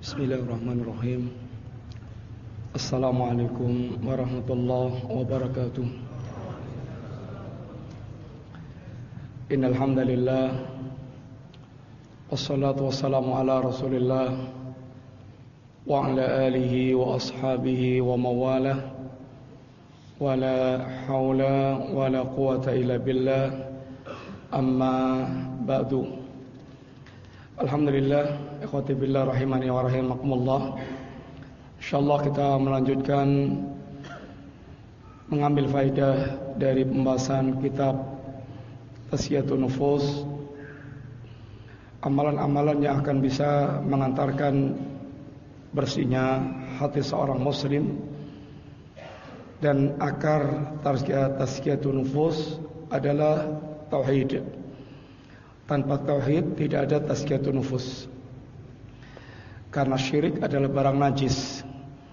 Bismillahirrahmanirrahim. Assalamualaikum warahmatullahi wabarakatuh. Innal hamdalillah wassalatu wassalamu ala Rasulillah wa ala alihi wa ashabihi wa mawalah. Wa la haula wa la quwata illa billah. Amma ba'du. Alhamdulillah, ikhwati billah rahimani wa rahimakumullah. Insyaallah kita melanjutkan mengambil faidah dari pembahasan kitab Tazkiyatun Nufus, amalan-amalan yang akan bisa mengantarkan bersihnya hati seorang muslim. Dan akar Tazkiyatun Nufus adalah tauhid. Tanpa tauhid tidak ada tazkiyatun nufus. Karena syirik adalah barang najis.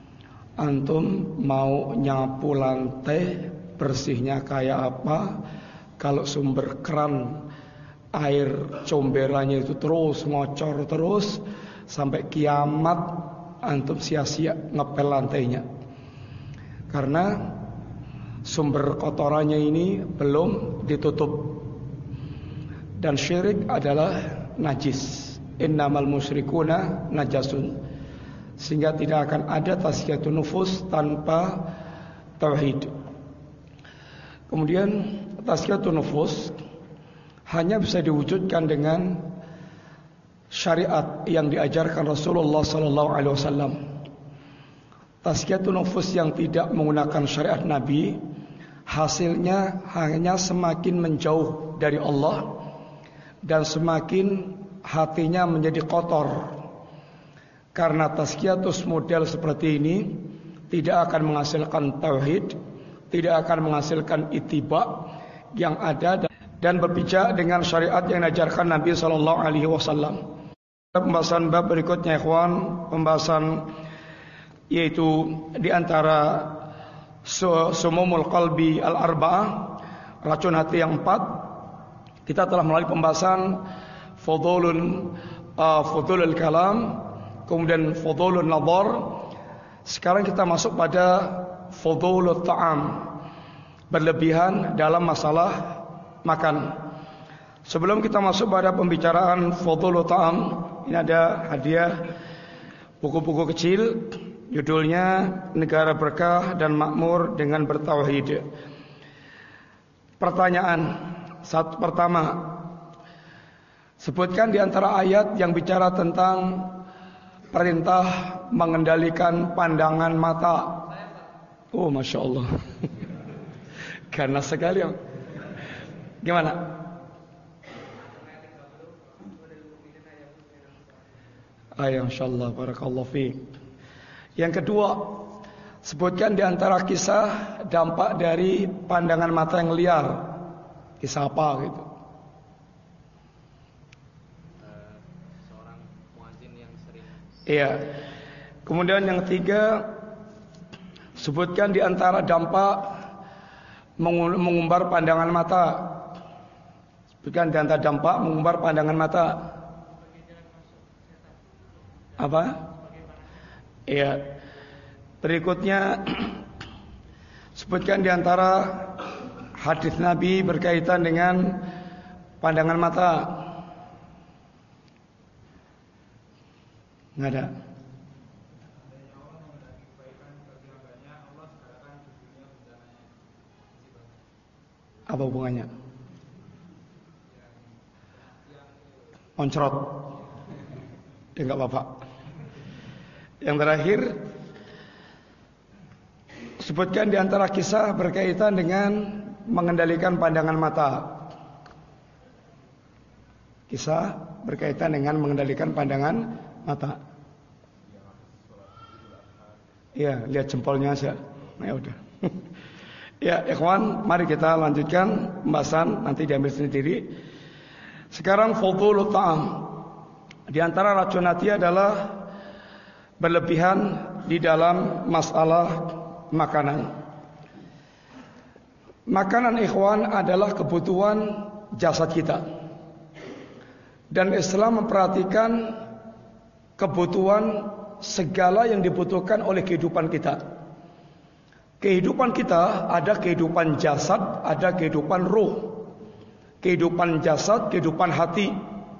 Antum mau nyapu lantai, bersihnya kayak apa? Kalau sumber keran air comberannya itu terus ngocor terus sampai kiamat, antum sia-sia ngepel lantainya. Karena sumber kotorannya ini belum ditutup. Dan syirik adalah najis. Innamal musyrikuna najasun. Sehingga tidak akan ada tazkiyatun nufus tanpa tauhid. Kemudian tazkiyatun nufus hanya bisa diwujudkan dengan syariat yang diajarkan Rasulullah SAW. Tazkiyatun nufus yang tidak menggunakan syariat Nabi, hasilnya hanya semakin menjauh dari Allah dan semakin hatinya menjadi kotor. Karena tazkiyatus model seperti ini tidak akan menghasilkan tauhid, tidak akan menghasilkan ittiba yang ada dan berpijak dengan syariat yang diajarkan Nabi SAW. Pembahasan bab berikutnya, ikhwan, pembahasan yaitu di antara sumumul qalbi al-arba'ah, racun hati yang 4. Kita telah melalui pembahasan fudulul kalam, kemudian fudulul nazar. Sekarang kita masuk pada fudulul ta'am, berlebihan dalam masalah makan. Sebelum kita masuk pada pembicaraan fudulul ta'am, ini ada hadiah buku-buku kecil, judulnya Negara Berkah dan Makmur dengan Bertauhid. Pertanyaan pertama, sebutkan di antara ayat yang bicara tentang perintah mengendalikan pandangan mata. Oh, Masya Allah. Karena sekali. Gimana? Ayat Masya Allah, barakallahu fiik. Yang kedua, sebutkan di antara kisah dampak dari pandangan mata yang liar. Kisah apa gitu? Seorang muadzin yang sering. Iya. Kemudian yang ketiga, sebutkan di antara dampak mengumbar pandangan mata. Sebutkan di antara dampak mengumbar pandangan mata. Apa? Iya. Berikutnya, sebutkan di antara hadis Nabi berkaitan dengan pandangan mata. Nggak ada. Apa hubungannya? Oncrot. Ya nggak apa-apa. Yang terakhir, sebutkan di antara kisah berkaitan dengan mengendalikan pandangan mata. Kisah berkaitan dengan mengendalikan pandangan mata. Iya, lihat jempolnya aja. Nah, ya udah. Ya, ikhwan, mari kita lanjutkan pembahasan, nanti diambil sendiri. Sekarang fudhulut ta'am. Di antara racun hati adalah berlebihan di dalam masalah makanan. Makanan, ikhwan, adalah kebutuhan jasad kita. Dan Islam memperhatikan kebutuhan segala yang dibutuhkan oleh kehidupan kita. Kehidupan kita ada kehidupan jasad, ada kehidupan ruh. Kehidupan jasad, kehidupan hati.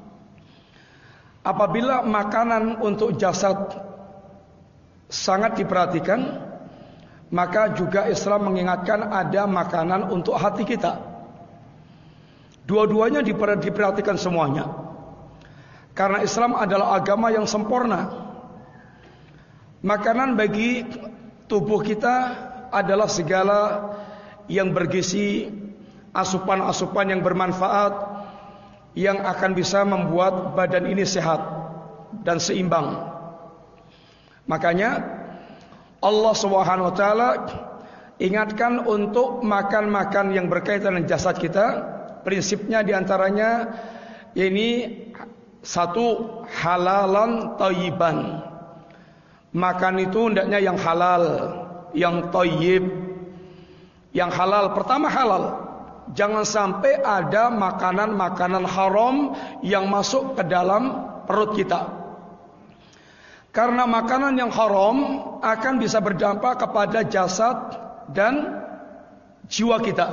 Apabila makanan untuk jasad sangat diperhatikan, maka juga Islam mengingatkan ada makanan untuk hati kita. Dua-duanya diperhatikan semuanya. Karena Islam adalah agama yang sempurna. Makanan bagi tubuh kita adalah segala yang bergizi, asupan-asupan yang bermanfaat, yang akan bisa membuat badan ini sehat dan seimbang. Makanya Allah Subhanahu wa taala ingatkan untuk makan-makan yang berkaitan dengan jasad kita. Prinsipnya diantaranya ini satu, halalan thayyiban. Makan itu hendaknya yang halal, yang thayyib. Yang halal, pertama halal. Jangan sampai ada makanan-makanan haram yang masuk ke dalam perut kita. Karena makanan yang haram akan bisa berdampak kepada jasad dan jiwa kita,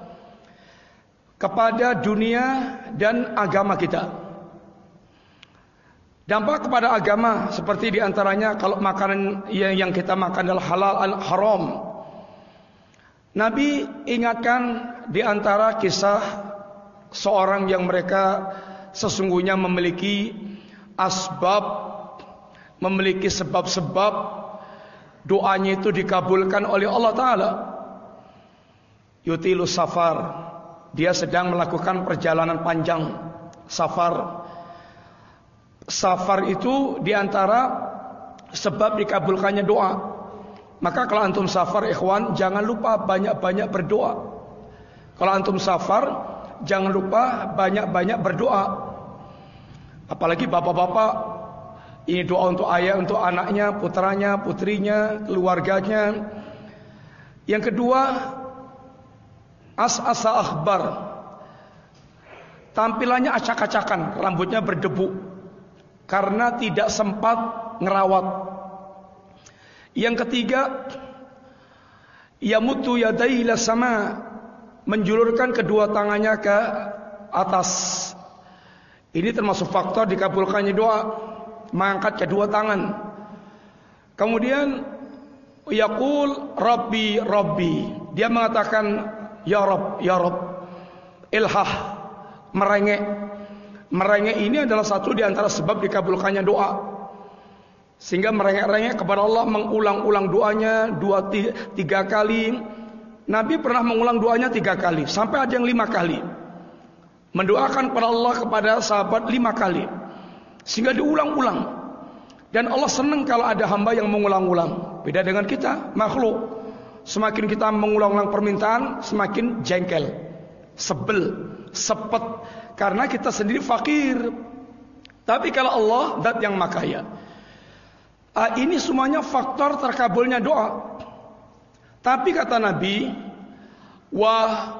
kepada dunia dan agama kita. Dampak kepada agama seperti diantaranya kalau makanan yang kita makan adalah halal haram. Nabi ingatkan diantara kisah seorang yang mereka sesungguhnya memiliki asbab, memiliki sebab-sebab doanya itu dikabulkan oleh Allah Ta'ala. Yutilus safar, dia sedang melakukan perjalanan panjang. Safar itu diantara sebab dikabulkannya doa. Maka kalau antum safar ikhwan, jangan lupa banyak-banyak berdoa. Kalau antum safar, jangan lupa banyak-banyak berdoa. Apalagi bapak-bapak, ini doa untuk ayah, untuk anaknya, putranya, putrinya, keluarganya. Yang kedua, asa akhbar. Tampilannya acak-acakan, rambutnya berdebu karena tidak sempat ngerawat. Yang ketiga, yamutu yadaihi ila sama, menjulurkan kedua tangannya ke atas. Ini termasuk faktor dikabulkannya doa, mengangkat kedua tangan. Kemudian yaqul rabbi rabbi, dia mengatakan ya Rabb ya Rabb. Ilhah, merengek. Merengek ini adalah satu di antara sebab dikabulkannya doa. Sehingga merengek-rengek kepada Allah, mengulang-ulang doanya 2-3 kali. Nabi pernah mengulang doanya 3 kali, sampai ada yang 5 kali. Mendoakan kepada Allah kepada sahabat 5 kali. Sehingga diulang-ulang. Dan Allah senang kalau ada hamba yang mengulang-ulang. Beda dengan kita, makhluk. Semakin kita mengulang-ulang permintaan, semakin jengkel, sebel, sepet. Karena kita sendiri fakir. Tapi kalau Allah, zat yang makaya. Ini semuanya faktor terkabulnya doa. Tapi kata Nabi, wa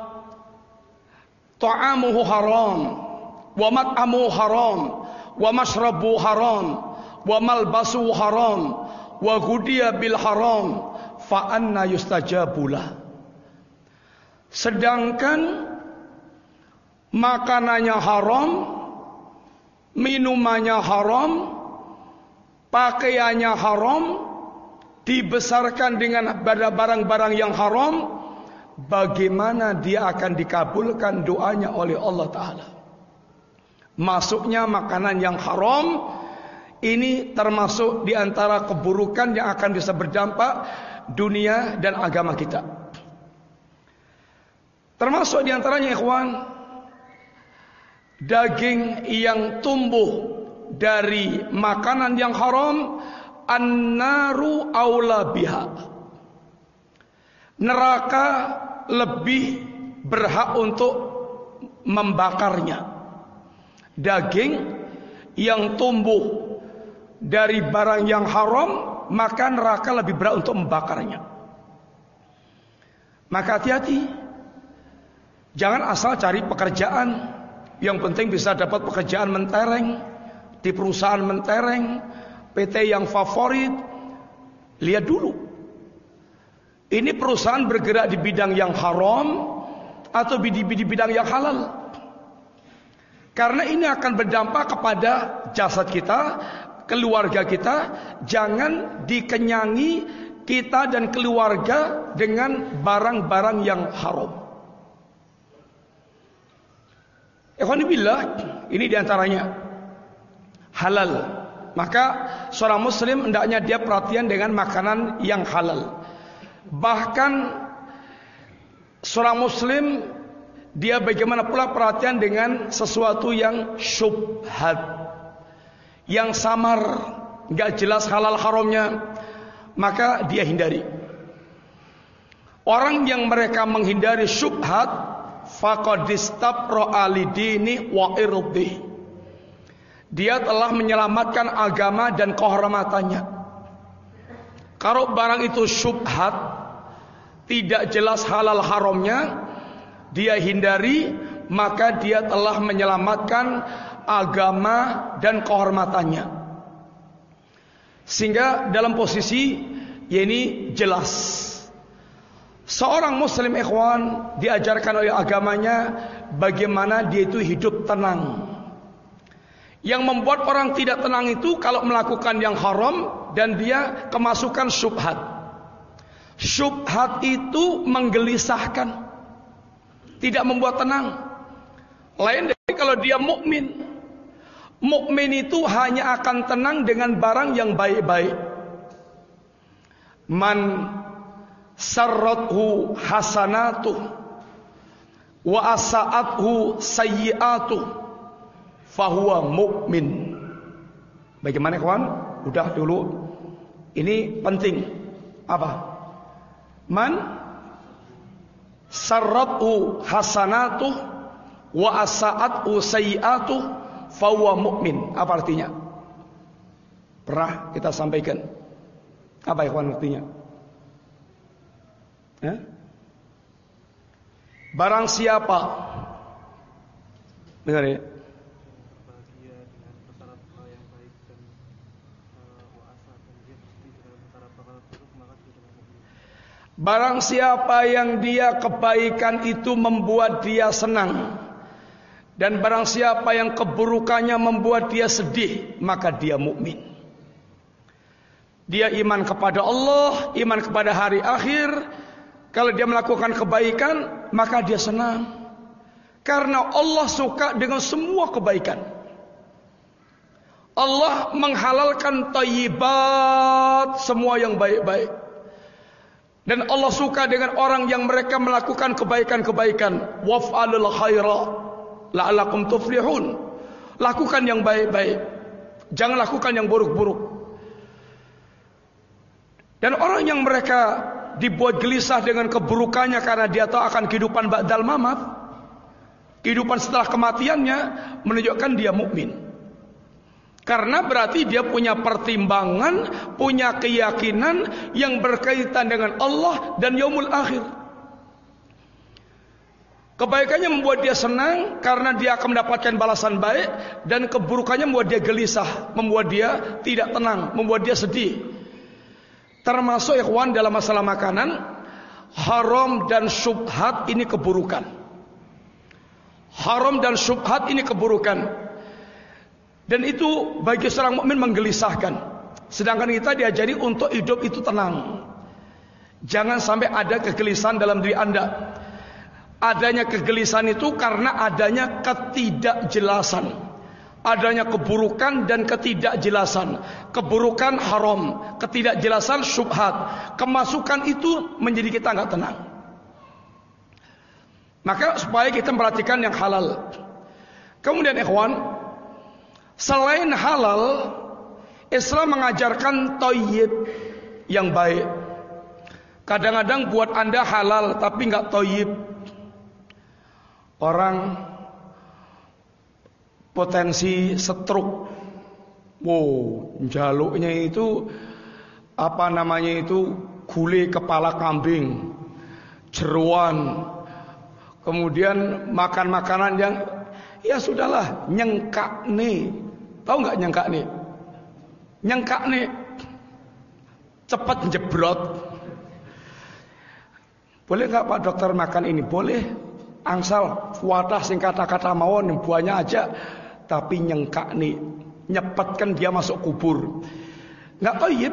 ta'amuhu haram, wa mat'amuhu haram, wa mashrabu haram, wa malbasu haram, wa ghudiya bil haram, fa anna yustajabulah. Sedangkan makanannya haram, minumannya haram, pakaiannya haram, dibesarkan dengan barang-barang yang haram, bagaimana dia akan dikabulkan doanya oleh Allah Ta'ala? Masuknya makanan yang haram ini termasuk diantara keburukan yang akan bisa berdampak dunia dan agama kita. Termasuk diantaranya ikhwan, daging yang tumbuh dari makanan yang haram, an-naru aula biha. Neraka lebih berhak untuk membakarnya. Daging yang tumbuh dari barang yang haram, maka neraka lebih berhak untuk membakarnya. Maka hati-hati, jangan asal cari pekerjaan. Yang penting bisa dapat pekerjaan mentereng, di perusahaan mentereng, PT yang favorit, lihat dulu. Ini perusahaan bergerak di bidang yang haram atau di bidang yang halal. Karena ini akan berdampak kepada jasad kita, keluarga kita. Jangan dikenyangi kita dan keluarga dengan barang-barang yang haram. Ikhwanibillah, ini diantaranya halal. Maka seorang muslim hendaknya dia perhatian dengan makanan yang halal. Bahkan seorang muslim dia bagaimana pula perhatian dengan sesuatu yang syubhat, yang samar, enggak jelas halal haramnya, maka dia hindari. Orang yang mereka menghindari syubhat, faqad istabra lidini wa irdi. Dia telah menyelamatkan agama dan kehormatannya. Kalau barang itu syubhat, tidak jelas halal haramnya, dia hindari, maka dia telah menyelamatkan agama dan kehormatannya. Sehingga dalam posisi ini jelas. Seorang muslim ikhwan diajarkan oleh agamanya bagaimana dia itu hidup tenang. Yang membuat orang tidak tenang itu kalau melakukan yang haram dan dia kemasukan syubhat. Syubhat itu menggelisahkan, tidak membuat tenang. Lain dari kalau dia mukmin. Mukmin itu hanya akan tenang dengan barang yang baik-baik. Man sarrathu hasanatuh wa asa'athu sayyi'atuh fahuwa mukmin. Bagaimana kawan? Udah dulu. Ini penting. Apa? Man sarrathu hasanatuh wa asa'athu sayyi'atuh fahuwa mukmin. Apa artinya? Pernah kita sampaikan. Apa ikhwan artinya? Barang siapa, dengar ya, barang siapa yang dia kebaikan itu membuat dia senang, dan barang siapa yang keburukannya membuat dia sedih, maka dia mukmin. Dia iman kepada Allah, iman kepada hari akhir. Kalau dia melakukan kebaikan, maka dia senang. Karena Allah suka dengan semua kebaikan. Allah menghalalkan thayyibat, semua yang baik-baik. Dan Allah suka dengan orang yang mereka melakukan kebaikan-kebaikan. Waf'alul khaira la'alakum tuflihun. Lakukan yang baik-baik, jangan lakukan yang buruk-buruk. Dan orang yang mereka dibuat gelisah dengan keburukannya karena dia tahu akan kehidupan ba'dal mamat, kehidupan setelah kematiannya, menunjukkan dia mukmin. Karena berarti dia punya pertimbangan, punya keyakinan yang berkaitan dengan Allah dan yaumul akhir. Kebaikannya membuat dia senang karena dia akan mendapatkan balasan baik, dan keburukannya membuat dia gelisah, membuat dia tidak tenang, membuat dia sedih. Termasuk ikhwan dalam masalah makanan, haram dan syubhat ini keburukan. Haram dan syubhat ini keburukan. Dan itu bagi seorang mukmin menggelisahkan. Sedangkan kita diajari untuk hidup itu tenang. Jangan sampai ada kegelisahan dalam diri Anda. Adanya kegelisahan itu karena adanya ketidakjelasan. Adanya keburukan dan ketidakjelasan. Keburukan haram, ketidakjelasan syubhat. Kemasukan itu menjadi kita enggak tenang. Maka supaya kita perhatikan yang halal. Kemudian ikhwan, selain halal, Islam mengajarkan thayyib, yang baik. Kadang-kadang buat Anda halal tapi enggak thayyib. Orang potensi stroke. Wow, jaluknya itu apa namanya itu, gulai kepala kambing, jeruan. Kemudian makan makanan yang ya sudahlah, nyengkak nih. Tahu nggak nyengkak nih? nyengkak nih cepat jebrot. Boleh nggak Pak Dokter makan ini? Boleh. Angsal wadah sing kata-kata mawon buahnya aja, tapi nyengkak nih nyepetkan dia masuk kubur. Nggak toyib.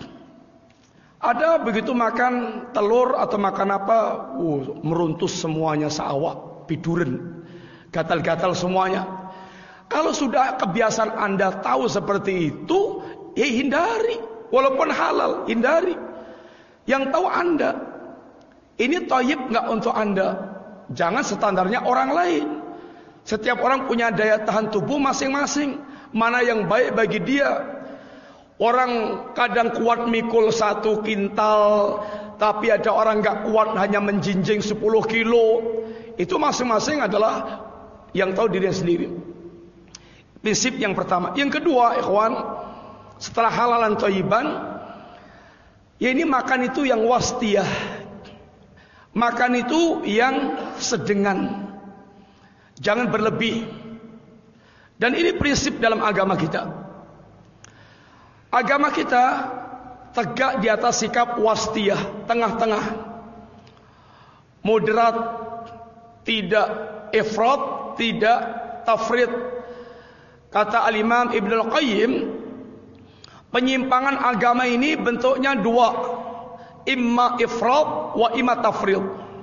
Ada begitu makan telur atau makan apa, meruntus semuanya seawak, biduren, gatal-gatal semuanya. Kalau sudah kebiasaan Anda tahu seperti itu, ya hindari. Walaupun halal, hindari. Yang tahu Anda, ini toyib nggak untuk Anda? Jangan standarnya orang lain. Setiap orang punya daya tahan tubuh masing-masing. Mana yang baik bagi dia. Orang kadang kuat mikul 1 kintal, tapi ada orang nggak kuat hanya menjinjing 10 kilo. Itu masing-masing adalah yang tahu dirinya sendiri. Prinsip yang pertama. Yang kedua, ikhwan, setelah halalan thayyiban, ya ini makan itu yang wastiyah. Makan itu yang sedengan. Jangan berlebih. Dan ini prinsip dalam agama kita. Agama kita tegak di atas sikap wastiyah, tengah-tengah. Moderat, tidak ifrat, tidak tafrid. Kata Al-Imam Ibn Al-Qayyim, penyimpangan agama ini bentuknya 2. Imma ifrat wa imma tafrid.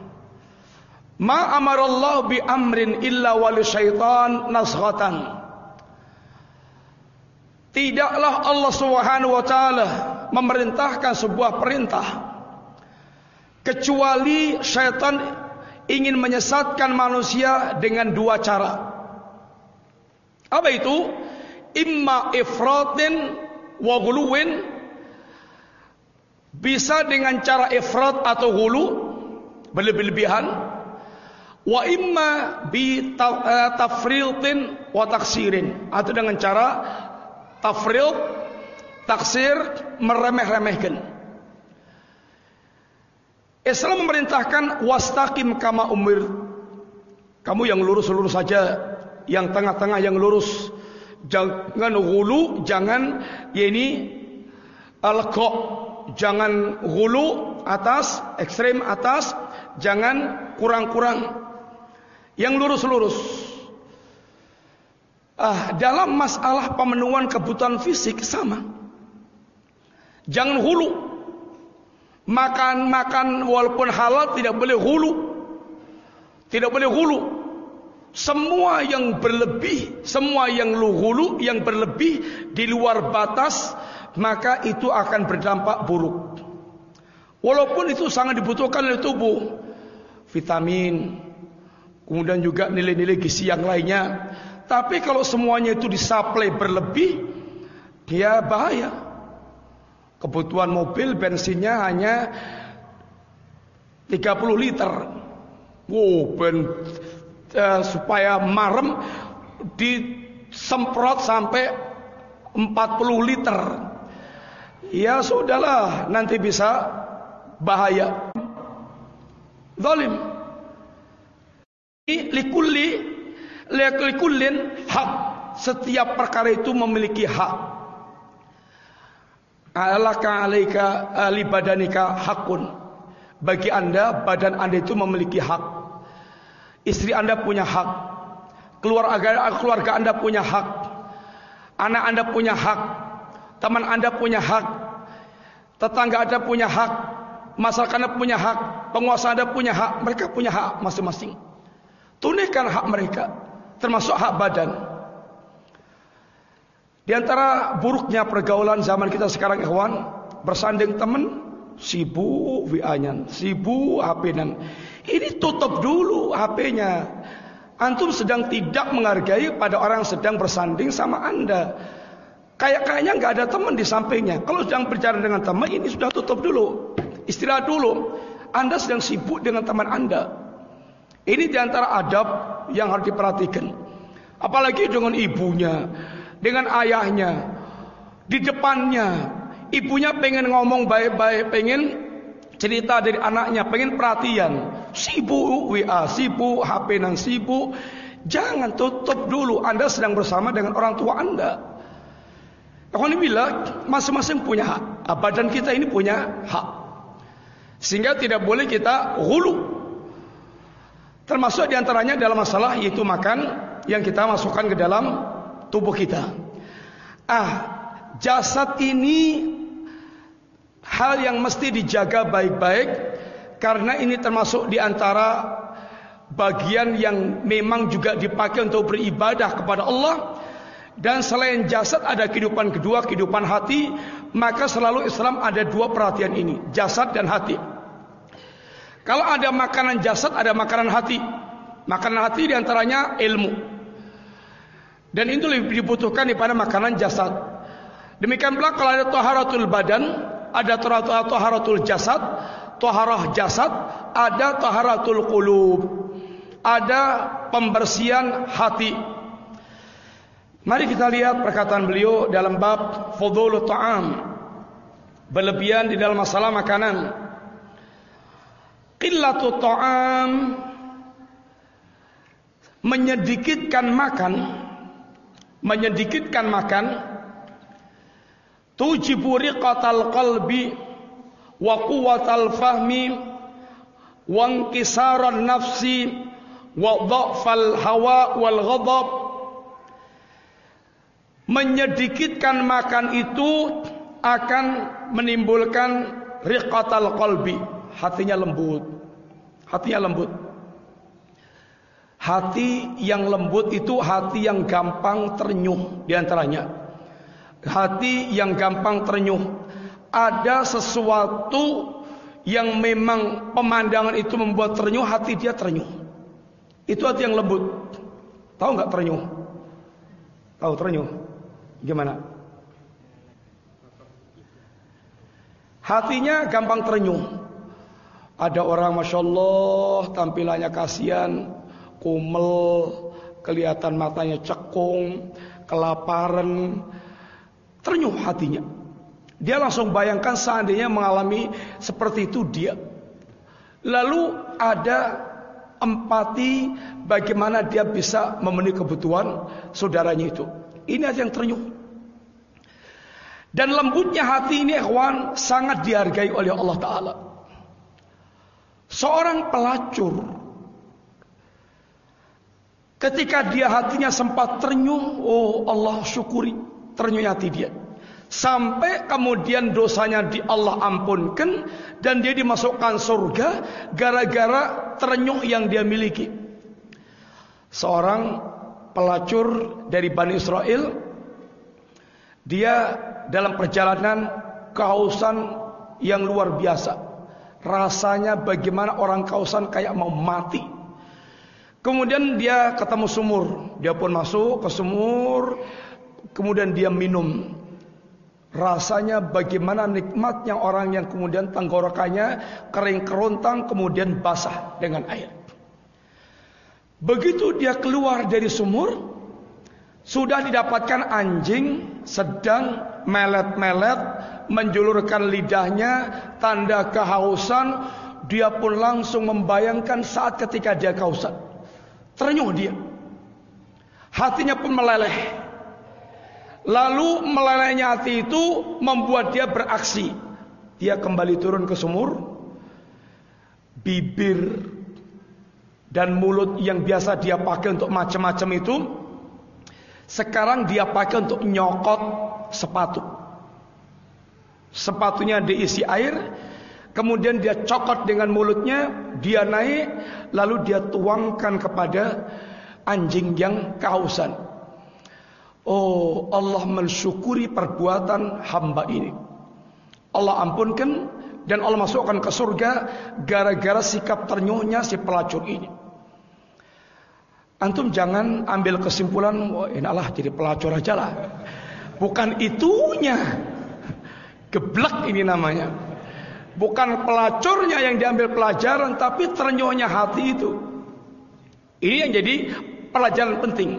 Ma amarallahu bi amrin illa wali syaitan nasghatan. Tidaklah Allah Subhanahu wa taala memerintahkan sebuah perintah kecuali syaitan ingin menyesatkan manusia dengan 2 cara. Apa itu? Imma ifratin wa ghuluwin. Bisa dengan cara ifrat atau hulu, berlebih-lebihan. Wa imma bi tafridin wa taksirin, atau dengan cara tafrid, taksir, meremeh-remehkan. Islam memerintahkan wastaqim kama umir. Kamu yang lurus-lurus saja, yang tengah-tengah yang lurus. Jangan hulu, jangan al-qa'. Jangan hulu atas, ekstrem atas, jangan kurang-kurang. Yang lurus-lurus. Dalam masalah pemenuhan kebutuhan fisik sama. Jangan hulu. Makan walaupun halal tidak boleh hulu. Tidak boleh hulu. Semua yang berlebih, semua yang hulu, yang berlebih di luar batas, maka itu akan berdampak buruk. Walaupun itu sangat dibutuhkan oleh tubuh, vitamin, kemudian juga nilai-nilai gizi yang lainnya. Tapi kalau semuanya itu disuplai berlebih, dia bahaya. Kebutuhan mobil bensinnya hanya 30 liter. Supaya marem disemprot sampai 40 liter. Ya sudahlah, nanti bisa bahaya. Zalim. Likullin hak. Setiap perkara itu memiliki hak. Alaka alaika libadanika hakun. Bagi Anda, badan Anda itu memiliki hak. Istri Anda punya hak. Keluarga Anda punya hak. Anak Anda punya hak. Teman Anda punya hak. Tetangga Anda punya hak. Masyarakat Anda punya hak. Penguasa Anda punya hak. Mereka punya hak masing-masing. Tunaikan hak mereka, termasuk hak badan. Di antara buruknya pergaulan zaman kita sekarang, ikhwan, bersanding teman, sibuk WA-nya, sibuk HP-nya. Ini tutup dulu HP-nya. Antum sedang tidak menghargai pada orang yang sedang bersanding sama Anda. Kayaknya nggak ada teman di sampingnya. Kalau sedang berbicara dengan teman, ini sudah tutup dulu. Istirahat dulu. Anda sedang sibuk dengan teman Anda. Ini diantara adab yang harus diperhatikan. Apalagi dengan ibunya, dengan ayahnya, di depannya. Ibunya pengen ngomong baik-baik, pengen cerita dari anaknya, pengen perhatian. Sibuk WA, sibuk HP dan sibuk. Jangan, tutup dulu. Anda sedang bersama dengan orang tua Anda. Alhamdulillah, masing-masing punya hak. Badan kita ini punya hak. Sehingga tidak boleh kita ghulu. Termasuk diantaranya dalam masalah yaitu makan yang kita masukkan ke dalam tubuh kita. Jasad ini hal yang mesti dijaga baik-baik, karena ini termasuk diantara bagian yang memang juga dipakai untuk beribadah kepada Allah. Dan selain jasad ada kehidupan kedua, kehidupan hati. Maka selalu Islam ada dua perhatian ini, jasad dan hati. Kalau ada makanan jasad, ada makanan hati. Makanan hati diantaranya ilmu, dan itu lebih dibutuhkan daripada makanan jasad. Demikian pula kalau ada taharatul badan, ada taharatul jasad, taharah jasad, ada taharatul qulub, ada pembersihan hati. Mari kita lihat perkataan beliau dalam bab fudhulut ta'am, berlebihan di dalam masalah makanan. Qillatut ta'am, menyedikitkan makan, tujibu riqatal qalbi wa quwwatal fahmi wa inkisaran nafsi wa dha'fal hawa wal ghadab. Menyedikitkan makan itu akan menimbulkan riqatal qalbi, hatinya lembut. Hati yang lembut itu hati yang gampang ternyuh. Diantaranya hati yang gampang ternyuh, ada sesuatu yang memang pemandangan itu membuat ternyuh, hati dia ternyuh. Itu hati yang lembut. Tahu nggak ternyuh? Tahu ternyuh? Gimana? Hatinya gampang ternyuh. Ada orang Masya Allah tampilannya kasihan, kumel, kelihatan matanya cekung, kelaparan, ternyuh hatinya. Dia langsung bayangkan seandainya mengalami seperti itu dia. Lalu ada empati bagaimana dia bisa memenuhi kebutuhan saudaranya itu. Ini hati yang ternyuh. Dan lembutnya hati ini ikhwan sangat dihargai oleh Allah Ta'ala. Seorang pelacur, ketika dia hatinya sempat ternyuh, oh Allah syukuri ternyuhnya hati dia. Sampai kemudian dosanya di Allah ampunkan dan dia dimasukkan surga gara-gara ternyuh yang dia miliki. Seorang pelacur dari Bani Israel, dia dalam perjalanan kehausan yang luar biasa. Rasanya bagaimana orang kehausan kayak mau mati. Kemudian dia ketemu sumur, dia pun masuk ke sumur, kemudian dia minum. Rasanya bagaimana nikmatnya orang yang kemudian tenggorokannya kering kerontang kemudian basah dengan air. Begitu dia keluar dari sumur, sudah didapatkan anjing sedang melet-melet, menjulurkan lidahnya, tanda kehausan. Dia pun langsung membayangkan saat ketika dia kehausan. Ternyuh dia, hatinya pun meleleh. Lalu melelehnya hati itu membuat dia beraksi. Dia kembali turun ke sumur. Bibir dan mulut yang biasa dia pakai untuk macam-macam itu, sekarang dia pakai untuk nyokot sepatu. Sepatunya diisi air, kemudian dia cokot dengan mulutnya, dia naik, lalu dia tuangkan kepada anjing yang kehausan. Oh, Allah mensyukuri perbuatan hamba ini. Allah ampunkan dan Allah masukkan ke surga gara-gara sikap ternyuhnya si pelacur ini. Antum jangan ambil kesimpulan, wah inalah jadi pelacur aja lah. Bukan itunya. Geblek ini namanya. Bukan pelacurnya yang diambil pelajaran, tapi ternyuhnya hati itu. Ini yang jadi pelajaran penting.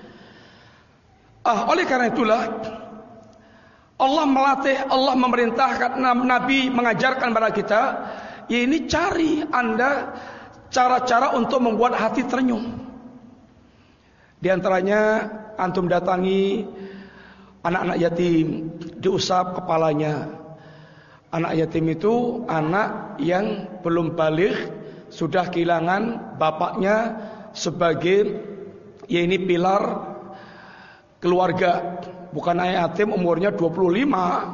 Oleh karena itulah Allah melatih, Allah memerintahkan Nabi mengajarkan kepada kita, ya ini cari Anda cara-cara untuk membuat hati ternyuh. Di antaranya antum datangi anak-anak yatim diusap kepalanya. Anak yatim itu anak yang belum baligh, sudah kehilangan bapaknya sebagai pilar keluarga. Bukan anak yatim umurnya 25.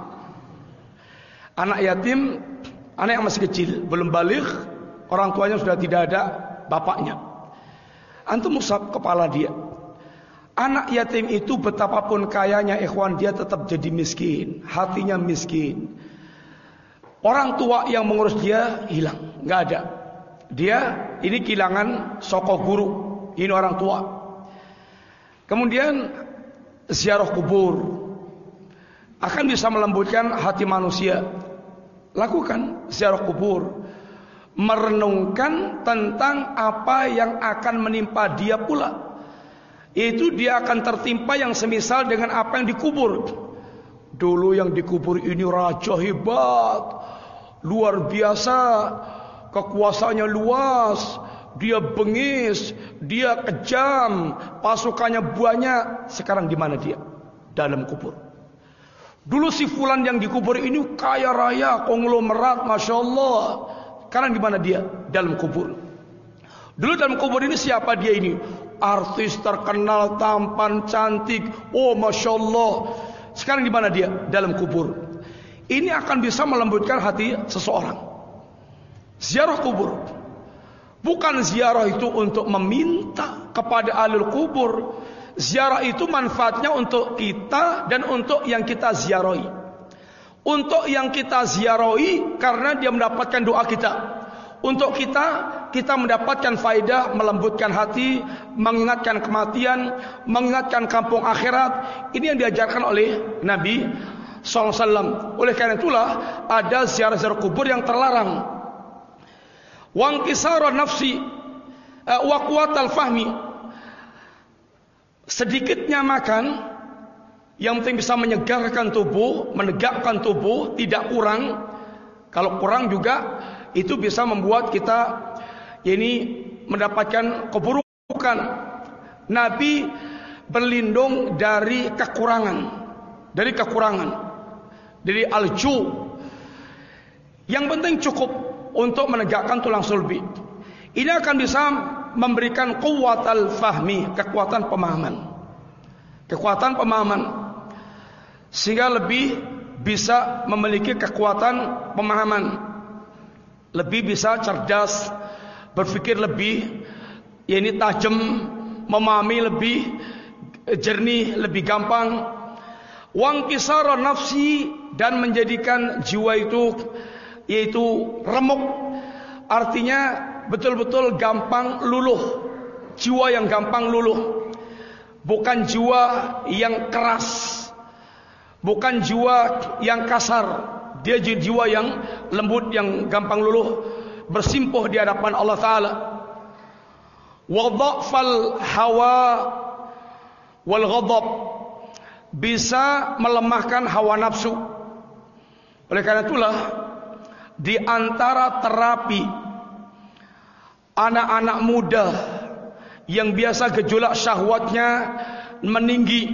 Anak yatim, anak yang masih kecil, belum baligh, orang tuanya sudah tidak ada bapaknya. Antum usap kepala dia. Anak yatim itu betapapun kayanya ikhwan, dia tetap jadi miskin, hatinya miskin. Orang tua yang mengurus dia hilang, nggak ada. Dia ini kehilangan sokok guru, ini orang tua. Kemudian ziarah kubur akan bisa melembutkan hati manusia. Lakukan ziarah kubur, merenungkan tentang apa yang akan menimpa dia pula. Yaitu dia akan tertimpa yang semisal dengan apa yang dikubur. Dulu yang dikubur ini raja hebat, luar biasa, kekuasaannya luas, dia bengis, dia kejam, pasukannya banyak. Sekarang di mana dia? Dalam kubur. Dulu si fulan yang dikubur ini kaya raya, konglomerat, masya Allah. Sekarang di mana dia? Dalam kubur. Dulu dalam kubur ini siapa dia ini? Artis terkenal, tampan, cantik. Oh masya Allah. Sekarang di mana dia? Dalam kubur. Ini akan bisa melembutkan hati seseorang. Ziarah kubur. Bukan ziarah itu untuk meminta kepada ahlul kubur. Ziarah itu manfaatnya untuk kita dan untuk yang kita ziarahi. Untuk yang kita ziarahi karena dia mendapatkan doa kita. Untuk kita mendapatkan faedah, melembutkan hati, mengingatkan kematian, mengingatkan kampung akhirat. Ini yang diajarkan oleh Nabi SAW. Oleh karena itulah ada ziarah-ziarah kubur yang terlarang. Wangkisara nafsi wa quwatal fahmi. Sedikitnya makan yang penting bisa menyegarkan tubuh, menegakkan tubuh, tidak kurang. Kalau kurang juga itu bisa membuat kita mendapatkan keburukan. Nabi berlindung dari kekurangan, dari alju. Yang penting cukup untuk menegakkan tulang sulbi. Ini akan bisa memberikan quwwatal fahmi, kekuatan pemahaman, sehingga lebih bisa memiliki kekuatan pemahaman, lebih bisa cerdas, berpikir lebih tajam, memahami lebih jernih, lebih gampang. Wangkisara nafsi, dan menjadikan jiwa itu remuk, artinya betul-betul gampang luluh. Jiwa yang gampang luluh, bukan jiwa yang keras, bukan jiwa yang kasar. Dia jiwa yang lembut, yang gampang luluh, bersimpuh di hadapan Allah Ta'ala. Wa dha'fal hawa wal ghadab, bisa melemahkan hawa nafsu. Oleh karena itulah di antara terapi anak-anak muda yang biasa gejolak syahwatnya meninggi,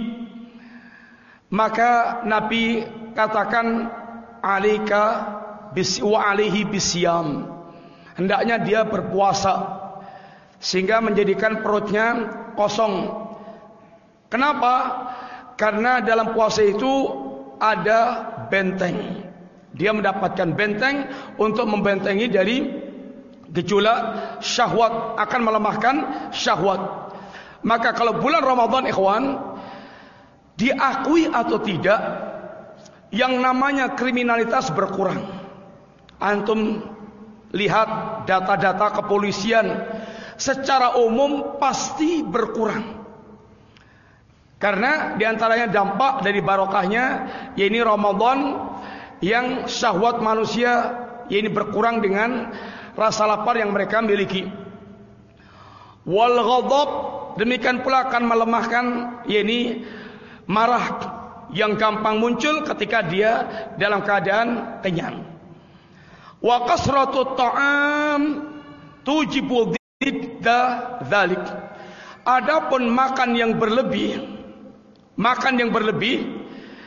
maka Nabi katakan alika wa alaihi bisyam, hendaknya dia berpuasa sehingga menjadikan perutnya kosong. Kenapa? Karena dalam puasa itu ada benteng. Dia mendapatkan benteng untuk membentengi dari gejolak syahwat, akan melemahkan syahwat. Maka kalau bulan Ramadan ikhwan, diakui atau tidak, yang namanya kriminalitas berkurang. Antum lihat data-data kepolisian secara umum pasti berkurang. Karena diantaranya dampak dari barokahnya Ramadan, yang syahwat manusia berkurang dengan rasa lapar yang mereka miliki. Wal ghadab, demikian pula akan melemahkan marah yang gampang muncul ketika dia dalam keadaan kenyang. Wa kasratut ta'am tujibu dzidda dzalik. Adapun makan yang berlebih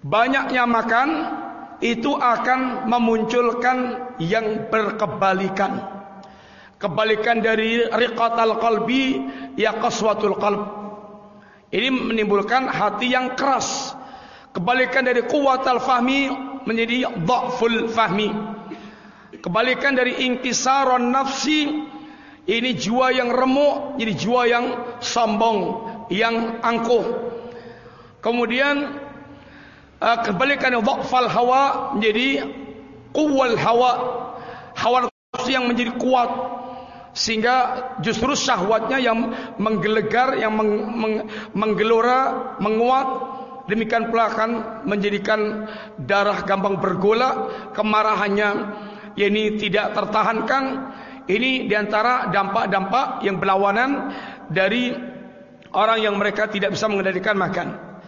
Banyaknya makan itu akan memunculkan yang berkebalikan. Kebalikan dari riqatal qalbi ya qaswatul qalb. Ini menimbulkan hati yang keras. Kebalikan dari quwwatal fahmi menjadi dha'ful fahmi. Kebalikan dari inkisarun nafsi, ini jiwa yang remuk jadi jiwa yang sombong, yang angkuh. Kemudian kebalikan dari dha'fal hawa menjadi quwwal hawa. Hawa nafsu yang menjadi kuat, sehingga justru syahwatnya yang menggelegar, yang menggelora, menguat. Demikian pula akan menjadikan darah gampang bergolak, kemarahannya ini tidak tertahankan. Ini diantara dampak-dampak yang berlawanan dari orang yang mereka tidak bisa mengendalikan makan.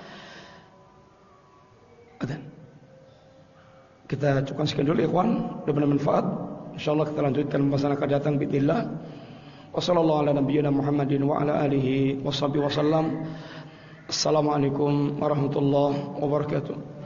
Kita cukupkan sekian dulu ikhwan, mudah-mudahan bermanfaat. Insyaallah kita lanjutkan pembahasan akan datang bismillah. Wassallallahu ala nabiyyina Muhammadin wa ala alihi washabihi wasallam. Assalamualaikum warahmatullahi wabarakatuh.